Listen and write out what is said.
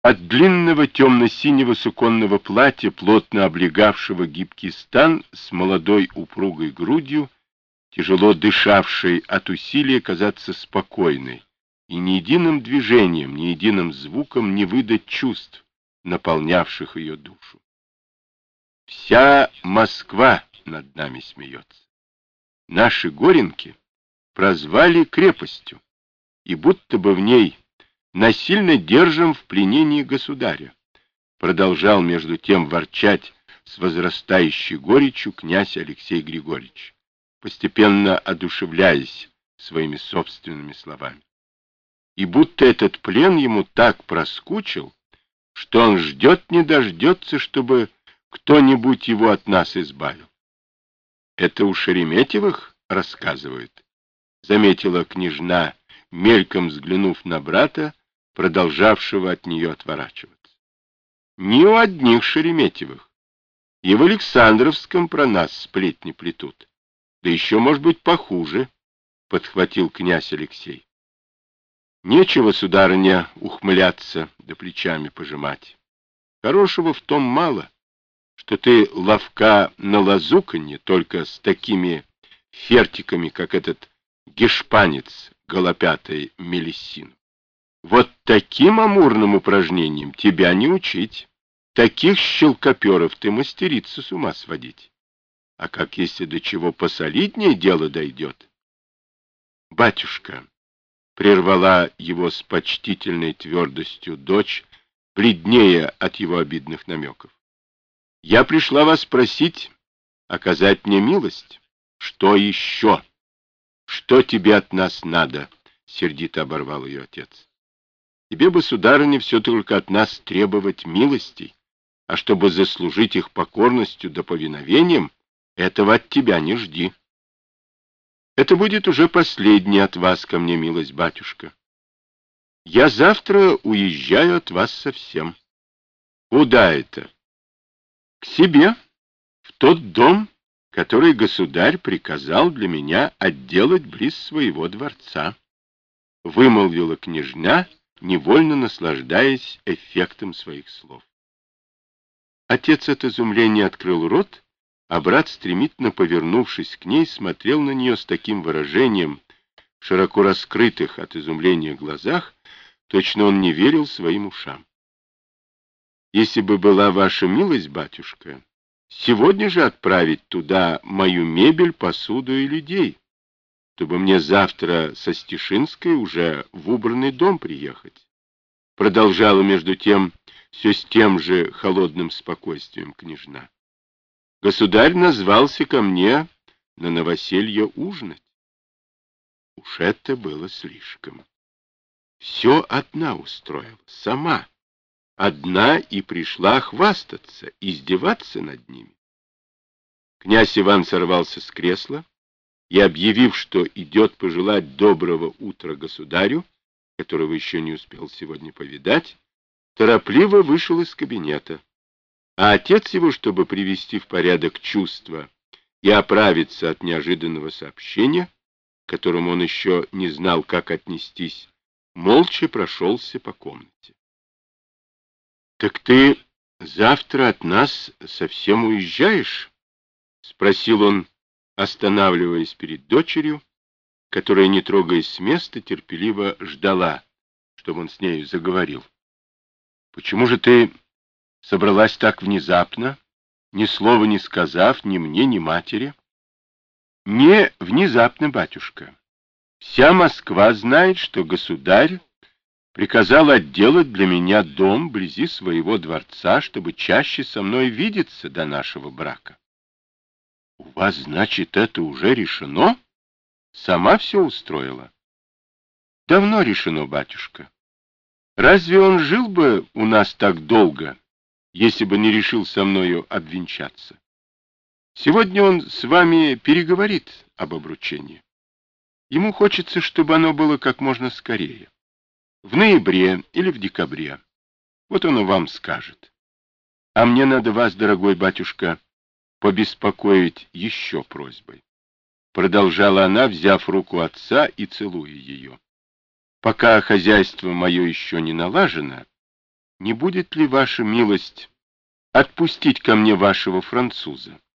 От длинного темно-синего суконного платья, плотно облегавшего гибкий стан, с молодой упругой грудью, тяжело дышавшей от усилия казаться спокойной, и ни единым движением, ни единым звуком не выдать чувств, наполнявших ее душу. Вся Москва над нами смеется. Наши Горенки прозвали крепостью, и будто бы в ней насильно держим в пленении государя, продолжал между тем ворчать с возрастающей горечью князь Алексей Григорьевич, постепенно одушевляясь своими собственными словами. И будто этот плен ему так проскучил, что он ждет не дождется, чтобы кто-нибудь его от нас избавил. Это у Шереметьевых рассказывают, заметила княжна, мельком взглянув на брата, продолжавшего от нее отворачиваться. Не у одних Шереметьевых. И в Александровском про нас сплетни плетут. Да еще, может быть, похуже, подхватил князь Алексей. Нечего, сударыня, ухмыляться да плечами пожимать. Хорошего в том мало, что ты ловка на лазуканье только с такими фертиками, как этот гешпанец голопятой Мелиссину. Вот таким амурным упражнением тебя не учить. Таких щелкоперов ты мастерица с ума сводить. А как если до чего посолиднее дело дойдет? Батюшка, прервала его с почтительной твердостью дочь, бледнее от его обидных намеков. Я пришла вас просить оказать мне милость. Что еще? Что тебе от нас надо? Сердито оборвал ее отец. Тебе бы, сударыня, все только от нас требовать милостей, а чтобы заслужить их покорностью да повиновением, этого от тебя не жди. Это будет уже последняя от вас ко мне милость, батюшка. Я завтра уезжаю от вас совсем. Куда это? К себе, в тот дом, который государь приказал для меня отделать близ своего дворца, вымолвила княжна, невольно наслаждаясь эффектом своих слов. Отец от изумления открыл рот, а брат, стремительно повернувшись к ней, смотрел на нее с таким выражением, широко раскрытых от изумления глазах, точно он не верил своим ушам. Если бы была ваша милость, батюшка, сегодня же отправить туда мою мебель, посуду и людей, чтобы мне завтра со Стешинской уже в убранный дом приехать. Продолжала между тем все с тем же холодным спокойствием княжна. Государь назвался ко мне на новоселье ужинать. Уж это было слишком. Все одна устроила, сама. Одна и пришла хвастаться, издеваться над ними. Князь Иван сорвался с кресла и, объявив, что идет пожелать доброго утра государю, которого еще не успел сегодня повидать, торопливо вышел из кабинета. А отец его, чтобы привести в порядок чувства и оправиться от неожиданного сообщения, к которому он еще не знал, как отнестись, молча прошелся по комнате. — Так ты завтра от нас совсем уезжаешь? — спросил он, останавливаясь перед дочерью, которая, не трогаясь с места, терпеливо ждала, чтобы он с нею заговорил. — Почему же ты собралась так внезапно, ни слова не сказав ни мне, ни матери? — Не внезапно, батюшка. Вся Москва знает, что государь приказал отделать для меня дом вблизи своего дворца, чтобы чаще со мной видеться до нашего брака. — У вас, значит, это уже решено? Сама все устроила? — Давно решено, батюшка. Разве он жил бы у нас так долго, если бы не решил со мною обвенчаться? Сегодня он с вами переговорит об обручении. Ему хочется, чтобы оно было как можно скорее. В ноябре или в декабре. Вот он и вам скажет. А мне надо вас, дорогой батюшка, побеспокоить еще просьбой. Продолжала она, взяв руку отца и целуя ее. Пока хозяйство мое еще не налажено, не будет ли ваша милость отпустить ко мне вашего француза?